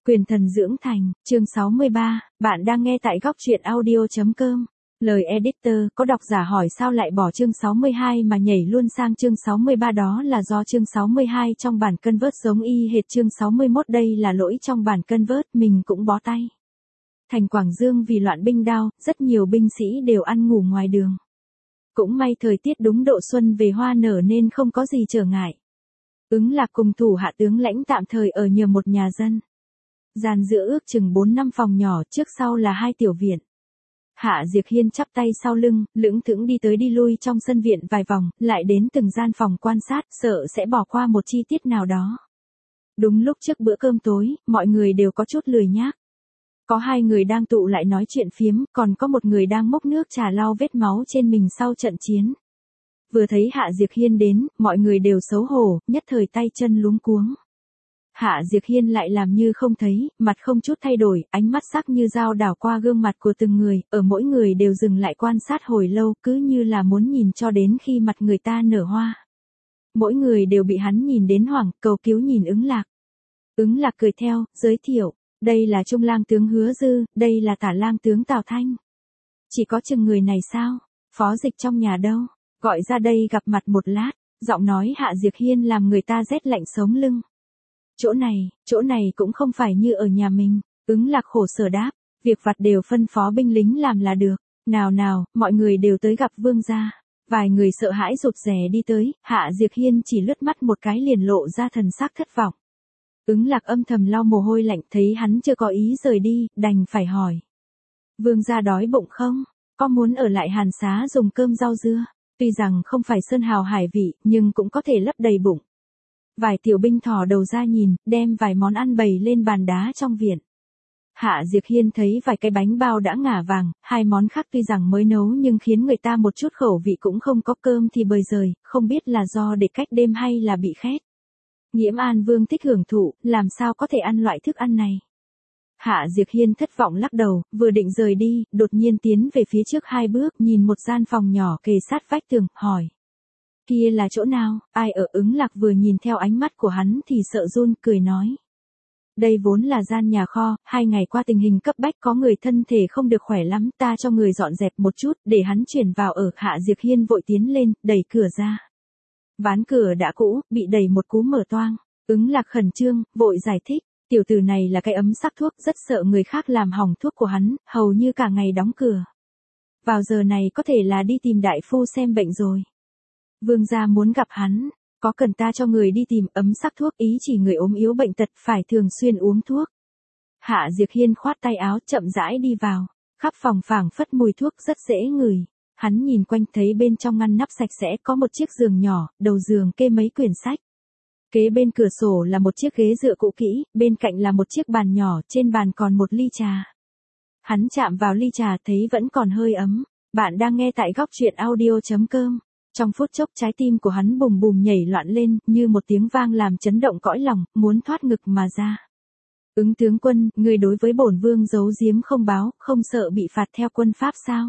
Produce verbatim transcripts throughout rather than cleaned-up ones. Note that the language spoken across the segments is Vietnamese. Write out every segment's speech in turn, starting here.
Quyền thần dưỡng thành, chương sáu mươi ba, bạn đang nghe tại góc truyện audio.com. Lời editor, có độc giả hỏi sao lại bỏ chương sáu mươi hai mà nhảy luôn sang chương sáu mươi ba, đó là do chương sáu mươi hai trong bản convert giống y hệt chương sáu mươi mốt, đây là lỗi trong bản convert, mình cũng bó tay. Thành Quảng Dương vì loạn binh đao, rất nhiều binh sĩ đều ăn ngủ ngoài đường. Cũng may thời tiết đúng độ xuân về hoa nở nên không có gì trở ngại. Ứng Lạc cùng thủ hạ tướng lãnh tạm thời ở nhờ một nhà dân. Gian giữa ước chừng bốn năm phòng nhỏ, trước sau là hai tiểu viện. Hạ Diệc Hiên chắp tay sau lưng, lững thững đi tới đi lui trong sân viện vài vòng, lại đến từng gian phòng quan sát, sợ sẽ bỏ qua một chi tiết nào đó. Đúng lúc trước bữa cơm tối, mọi người đều có chút lười nhác. Có hai người đang tụ lại nói chuyện phiếm, còn có một người đang múc nước trà lau vết máu trên mình sau trận chiến. Vừa thấy Hạ Diệc Hiên đến, mọi người đều xấu hổ, nhất thời tay chân luống cuống. Hạ Diệc Hiên lại làm như không thấy, mặt không chút thay đổi, ánh mắt sắc như dao đảo qua gương mặt của từng người, ở mỗi người đều dừng lại quan sát hồi lâu, cứ như là muốn nhìn cho đến khi mặt người ta nở hoa. Mỗi người đều bị hắn nhìn đến hoảng, cầu cứu nhìn Ứng Lạc. Ứng Lạc cười theo, giới thiệu, đây là Trung lang tướng Hứa Dư, đây là Tả lang tướng Tào Thanh. Chỉ có chừng người này sao? Phó dịch trong nhà đâu? Gọi ra đây gặp mặt một lát. Giọng nói Hạ Diệc Hiên làm người ta rét lạnh sống lưng. Chỗ này, chỗ này cũng không phải như ở nhà mình. Ứng Lạc khổ sở đáp, việc vặt đều phân phó binh lính làm là được. Nào nào, mọi người đều tới gặp vương gia. Vài người sợ hãi rụt rè đi tới, Hạ Diệc Hiên chỉ lướt mắt một cái liền lộ ra thần sắc thất vọng. Ứng Lạc âm thầm lau mồ hôi lạnh, thấy hắn chưa có ý rời đi, đành phải hỏi. Vương gia đói bụng không? Có muốn ở lại Hàn Xá dùng cơm rau dưa? Tuy rằng không phải sơn hào hải vị, nhưng cũng có thể lấp đầy bụng. Vài tiểu binh thò đầu ra nhìn, đem vài món ăn bày lên bàn đá trong viện. Hạ Diệc Hiên thấy vài cái bánh bao đã ngả vàng, hai món khác tuy rằng mới nấu nhưng khiến người ta một chút khẩu vị cũng không có, cơm thì bời rời, không biết là do để cách đêm hay là bị khét. Nghiễm An Vương thích hưởng thụ, làm sao có thể ăn loại thức ăn này. Hạ Diệc Hiên thất vọng lắc đầu, vừa định rời đi, đột nhiên tiến về phía trước hai bước, nhìn một gian phòng nhỏ kề sát vách tường, hỏi. Kia là chỗ nào, ai ở? Ứng Lạc vừa nhìn theo ánh mắt của hắn thì sợ run, cười nói. Đây vốn là gian nhà kho, hai ngày qua tình hình cấp bách có người thân thể không được khỏe lắm, ta cho người dọn dẹp một chút, để hắn chuyển vào ở. Hạ Diệc Hiên vội tiến lên, đẩy cửa ra. Ván cửa đã cũ, bị đẩy một cú mở toang. Ứng Lạc khẩn trương, vội giải thích. Tiểu tử này là cái ấm sắc thuốc, rất sợ người khác làm hỏng thuốc của hắn, hầu như cả ngày đóng cửa. Vào giờ này có thể là đi tìm đại phu xem bệnh rồi. Vương gia muốn gặp hắn, có cần ta cho người đi tìm? Ấm sắc thuốc ý chỉ người ốm yếu bệnh tật phải thường xuyên uống thuốc. Hạ Diệc Hiên khoát tay áo chậm rãi đi vào, khắp phòng phảng phất mùi thuốc rất dễ ngửi. Hắn nhìn quanh thấy bên trong ngăn nắp sạch sẽ có một chiếc giường nhỏ, đầu giường kê mấy quyển sách. Kế bên cửa sổ là một chiếc ghế dựa cũ kỹ, bên cạnh là một chiếc bàn nhỏ, trên bàn còn một ly trà. Hắn chạm vào ly trà thấy vẫn còn hơi ấm. Bạn đang nghe tại góc truyện audio.com. Trong phút chốc trái tim của hắn bùm bùm nhảy loạn lên, như một tiếng vang làm chấn động cõi lòng, muốn thoát ngực mà ra. Ứng tướng quân, người đối với bổn vương giấu giếm không báo, không sợ bị phạt theo quân pháp sao?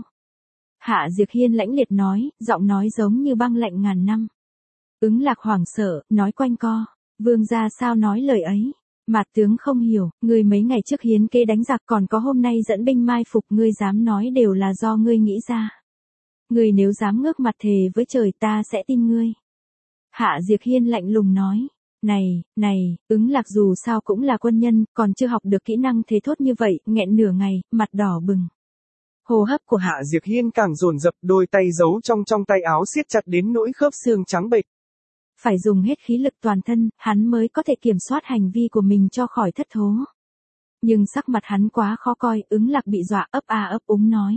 Hạ Diệc Hiên lãnh liệt nói, giọng nói giống như băng lạnh ngàn năm. Ứng Lạc hoảng sợ, nói quanh co, vương gia sao nói lời ấy? Mạt tướng không hiểu, ngươi mấy ngày trước hiến kế đánh giặc, còn có hôm nay dẫn binh mai phục, ngươi dám nói đều là do ngươi nghĩ ra. Ngươi nếu dám ngước mặt thề với trời, ta sẽ tin ngươi. Hạ Diệc Hiên lạnh lùng nói, này, này, Ứng Lạc dù sao cũng là quân nhân, còn chưa học được kỹ năng thế thốt như vậy, nghẹn nửa ngày, mặt đỏ bừng. Hô hấp của Hạ Diệc Hiên càng dồn dập, đôi tay giấu trong trong tay áo siết chặt đến nỗi khớp xương trắng bệch. Phải dùng hết khí lực toàn thân, hắn mới có thể kiểm soát hành vi của mình cho khỏi thất thố. Nhưng sắc mặt hắn quá khó coi, Ứng Lạc bị dọa ấp a ấp úng nói.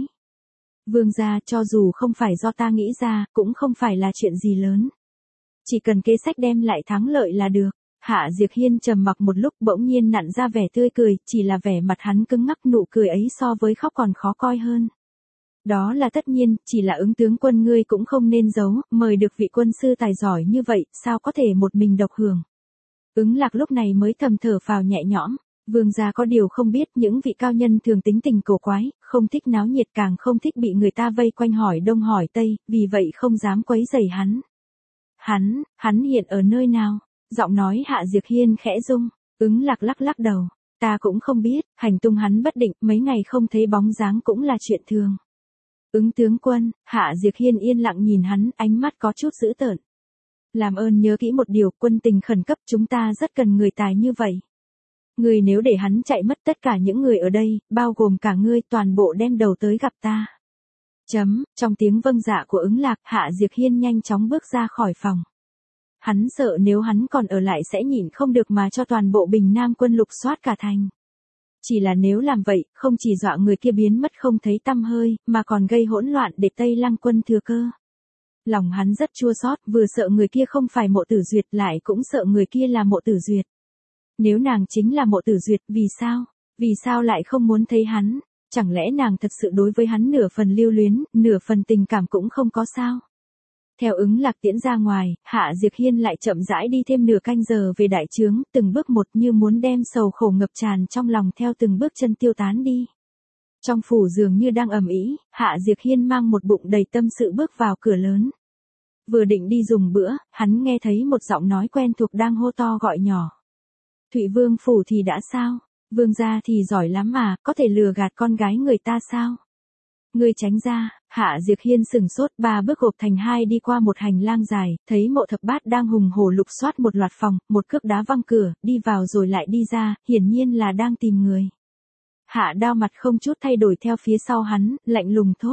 Vương gia, cho dù không phải do ta nghĩ ra, cũng không phải là chuyện gì lớn. Chỉ cần kế sách đem lại thắng lợi là được. Hạ Diệc Hiên trầm mặc một lúc, bỗng nhiên nặn ra vẻ tươi cười, chỉ là vẻ mặt hắn cứng ngắc, nụ cười ấy so với khóc còn khó coi hơn. Đó là tất nhiên, chỉ là ứng tướng quân ngươi cũng không nên giấu, mời được vị quân sư tài giỏi như vậy, sao có thể một mình độc hưởng. Ứng Lạc lúc này mới thầm thở phào nhẹ nhõm. Vương gia có điều không biết, những vị cao nhân thường tính tình cổ quái, không thích náo nhiệt, càng không thích bị người ta vây quanh hỏi đông hỏi tây, vì vậy không dám quấy rầy hắn. Hắn, hắn hiện ở nơi nào? Giọng nói Hạ Diệc Hiên khẽ rung, Ứng Lạc lắc lắc đầu. Ta cũng không biết, hành tung hắn bất định, mấy ngày không thấy bóng dáng cũng là chuyện thường. Ứng tướng quân, Hạ Diệp Hiên yên lặng nhìn hắn, ánh mắt có chút dữ tợn. Làm ơn nhớ kỹ một điều, quân tình khẩn cấp, chúng ta rất cần người tài như vậy. Người nếu để hắn chạy mất, tất cả những người ở đây, bao gồm cả ngươi, toàn bộ đem đầu tới gặp ta. Chấm, trong tiếng vâng dạ của ứng lạc, Hạ Diệp Hiên nhanh chóng bước ra khỏi phòng. Hắn sợ nếu hắn còn ở lại sẽ nhịn không được mà cho toàn bộ Bình Nam quân lục soát cả thành. Chỉ là nếu làm vậy, không chỉ dọa người kia biến mất không thấy tăm hơi, mà còn gây hỗn loạn để Tây Lăng quân thừa cơ. Lòng hắn rất chua xót, vừa sợ người kia không phải Mộ Tử Duyệt, lại cũng sợ người kia là Mộ Tử Duyệt. Nếu nàng chính là Mộ Tử Duyệt, vì sao? Vì sao lại không muốn thấy hắn? Chẳng lẽ nàng thật sự đối với hắn nửa phần lưu luyến, nửa phần tình cảm cũng không có sao? Theo ứng lạc tiễn ra ngoài, Hạ Diệp Hiên lại chậm rãi đi thêm nửa canh giờ về đại trướng, từng bước một như muốn đem sầu khổ ngập tràn trong lòng theo từng bước chân tiêu tán đi. Trong phủ dường như đang ầm ĩ, Hạ Diệp Hiên mang một bụng đầy tâm sự bước vào cửa lớn. Vừa định đi dùng bữa, hắn nghe thấy một giọng nói quen thuộc đang hô to gọi nhỏ. Thụy Vương phủ thì đã sao? Vương gia thì giỏi lắm mà, có thể lừa gạt con gái người ta sao? Ngươi tránh ra, Hạ Diệp Hiên sừng sốt, ba bước gộp thành hai đi qua một hành lang dài, thấy Mộ Thập Bát đang hùng hổ lục soát một loạt phòng, một cước đá văng cửa, đi vào rồi lại đi ra, hiển nhiên là đang tìm người. Hạ Đao mặt không chút thay đổi theo phía sau hắn, lạnh lùng thốt.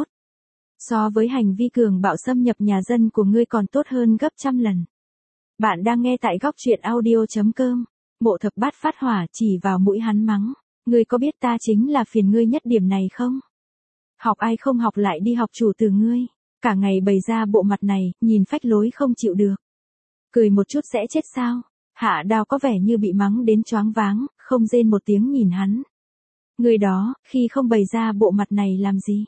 So với hành vi cường bạo xâm nhập nhà dân của ngươi còn tốt hơn gấp trăm lần. Bạn đang nghe tại góc truyện audio chấm com. Mộ Thập Bát phát hỏa chỉ vào mũi hắn mắng. Ngươi có biết ta chính là phiền ngươi nhất điểm này không? Học ai không học lại đi học chủ từ ngươi. Cả ngày bày ra bộ mặt này, nhìn phách lối không chịu được. Cười một chút sẽ chết sao? Hạ Đao có vẻ như bị mắng đến choáng váng, không rên một tiếng nhìn hắn. Ngươi đó, khi không bày ra bộ mặt này làm gì?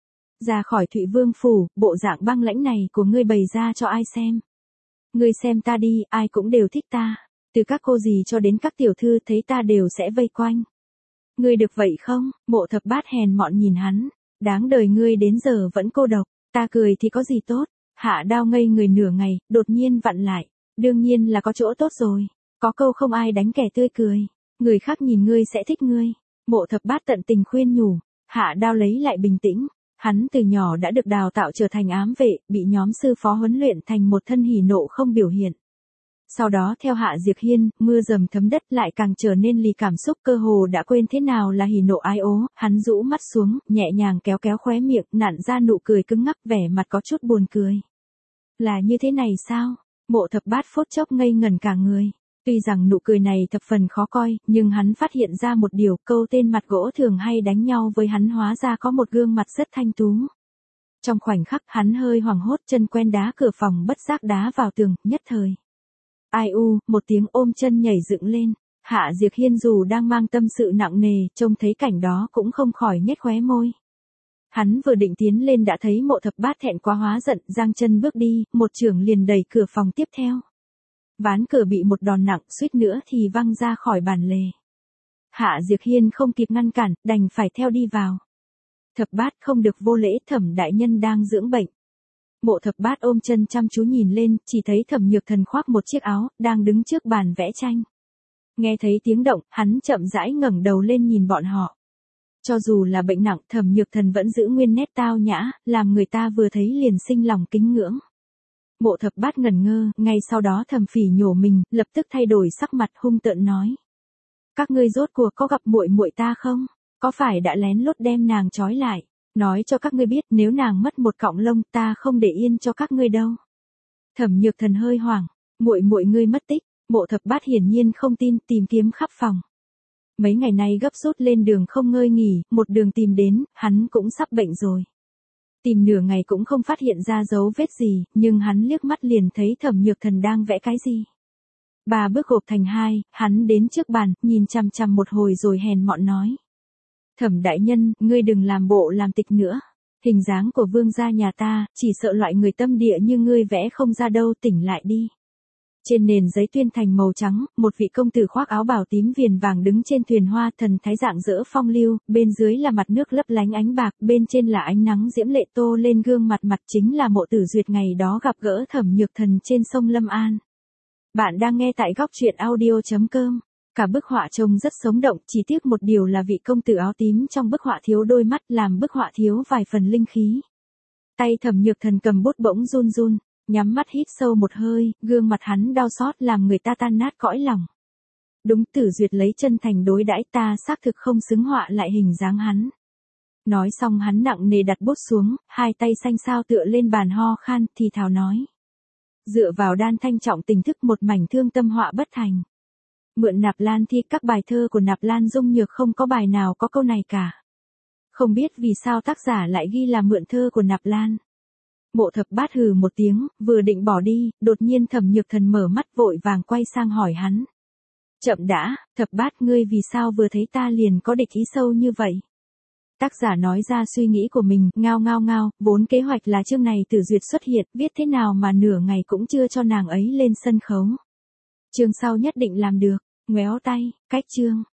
Ra khỏi Thụy Vương phủ, bộ dạng băng lãnh này của ngươi bày ra cho ai xem? Ngươi xem ta đi, ai cũng đều thích ta. Từ các cô dì cho đến các tiểu thư thấy ta đều sẽ vây quanh. Ngươi được vậy không? Mộ Thập Bát hèn mọn nhìn hắn. Đáng đời ngươi đến giờ vẫn cô độc. Ta cười thì có gì tốt? Hạ Đao ngây người nửa ngày, đột nhiên vặn lại. Đương nhiên là có chỗ tốt rồi. Có câu không ai đánh kẻ tươi cười. Người khác nhìn ngươi sẽ thích ngươi. Mộ Thập Bát tận tình khuyên nhủ. Hạ Đao lấy lại bình tĩnh. Hắn từ nhỏ đã được đào tạo trở thành ám vệ, bị nhóm sư phó huấn luyện thành một thân hỉ nộ không biểu hiện. Sau đó theo Hạ Diệp Hiên, mưa dầm thấm đất lại càng trở nên lì cảm xúc, cơ hồ đã quên thế nào là hỉ nộ ái ố, hắn rũ mắt xuống, nhẹ nhàng kéo kéo khóe miệng, nặn ra nụ cười cứng ngắc, vẻ mặt có chút buồn cười. Là như thế này sao? Mộ Thập Bát phút chốc ngây ngẩn cả người. Tuy rằng nụ cười này thập phần khó coi, nhưng hắn phát hiện ra một điều, câu tên mặt gỗ thường hay đánh nhau với hắn hóa ra có một gương mặt rất thanh tú. Trong khoảnh khắc hắn hơi hoảng hốt, chân quen đá cửa phòng bất giác đá vào tường, nhất thời. Ai u, một tiếng ôm chân nhảy dựng lên. Hạ Diệp Hiên dù đang mang tâm sự nặng nề, trông thấy cảnh đó cũng không khỏi nhếch khóe môi. Hắn vừa định tiến lên đã thấy Mộ Thập Bát thẹn quá hóa giận, giang chân bước đi, một chưởng liền đẩy cửa phòng tiếp theo. Ván cửa bị một đòn nặng, suýt nữa thì văng ra khỏi bàn lề. Hạ Diệp Hiên không kịp ngăn cản, đành phải theo đi vào. Thập Bát không được vô lễ, Thẩm đại nhân đang dưỡng bệnh. Mộ Thập Bát ôm chân chăm chú nhìn lên, chỉ thấy Thẩm Nhược Thần khoác một chiếc áo, đang đứng trước bàn vẽ tranh. Nghe thấy tiếng động, hắn chậm rãi ngẩng đầu lên nhìn bọn họ. Cho dù là bệnh nặng, Thẩm Nhược Thần vẫn giữ nguyên nét tao nhã, làm người ta vừa thấy liền sinh lòng kính ngưỡng. Mộ Thập Bát ngẩn ngơ, ngay sau đó Thẩm Phỉ nhổ mình, lập tức thay đổi sắc mặt hung tợn nói: "Các ngươi rốt cuộc có gặp muội muội ta không? Có phải đã lén lút đem nàng trói lại? Nói cho các ngươi biết, nếu nàng mất một cọng lông, ta không để yên cho các ngươi đâu." Thẩm Nhược Thần hơi hoảng, "Muội muội ngươi mất tích?" Mộ Thập Bát hiển nhiên không tin, tìm kiếm khắp phòng. Mấy ngày nay gấp rút lên đường không ngơi nghỉ, một đường tìm đến, hắn cũng sắp bệnh rồi. Tìm nửa ngày cũng không phát hiện ra dấu vết gì, nhưng hắn liếc mắt liền thấy Thẩm Nhược Thần đang vẽ cái gì. Ba bước gộp thành hai, hắn đến trước bàn, nhìn chằm chằm một hồi rồi hèn mọn nói: "Thẩm đại nhân, ngươi đừng làm bộ làm tịch nữa. Hình dáng của vương gia nhà ta, chỉ sợ loại người tâm địa như ngươi vẽ không ra đâu, tỉnh lại đi." Trên nền giấy tuyên thành màu trắng, một vị công tử khoác áo bào tím viền vàng đứng trên thuyền hoa, thần thái rạng rỡ phong lưu, bên dưới là mặt nước lấp lánh ánh bạc, bên trên là ánh nắng diễm lệ tô lên gương mặt, mặt chính là Mộ Tử Duyệt ngày đó gặp gỡ Thẩm Nhược Thần trên sông Lâm An. Bạn đang nghe tại góc truyện audio chấm com. Cả bức họa trông rất sống động, chỉ tiếc một điều là vị công tử áo tím trong bức họa thiếu đôi mắt, làm bức họa thiếu vài phần linh khí. Tay Thẩm Nhược Thần cầm bút bỗng run run, nhắm mắt hít sâu một hơi, gương mặt hắn đau xót làm người ta tan nát cõi lòng. Đúng, Tử Duyệt lấy chân thành đối đãi ta, xác thực không xứng họa lại hình dáng hắn. Nói xong hắn nặng nề đặt bút xuống, hai tay xanh xao tựa lên bàn ho khan, thì thào nói. Dựa vào đan thanh trọng tình thức, một mảnh thương tâm họa bất thành. Mượn Nạp Lan thi, các bài thơ của Nạp Lan Dung Nhược không có bài nào có câu này cả. Không biết vì sao tác giả lại ghi là mượn thơ của Nạp Lan. Mộ Thập Bát hừ một tiếng, vừa định bỏ đi, đột nhiên Thẩm Nhược Thần mở mắt vội vàng quay sang hỏi hắn. Chậm đã, Thập Bát, ngươi vì sao vừa thấy ta liền có địch ý sâu như vậy? Tác giả nói ra suy nghĩ của mình, ngao ngao ngao, vốn kế hoạch là chương này Tử Duyệt xuất hiện, viết thế nào mà nửa ngày cũng chưa cho nàng ấy lên sân khấu. Chương sau nhất định làm được, ngoéo tay, cách chương.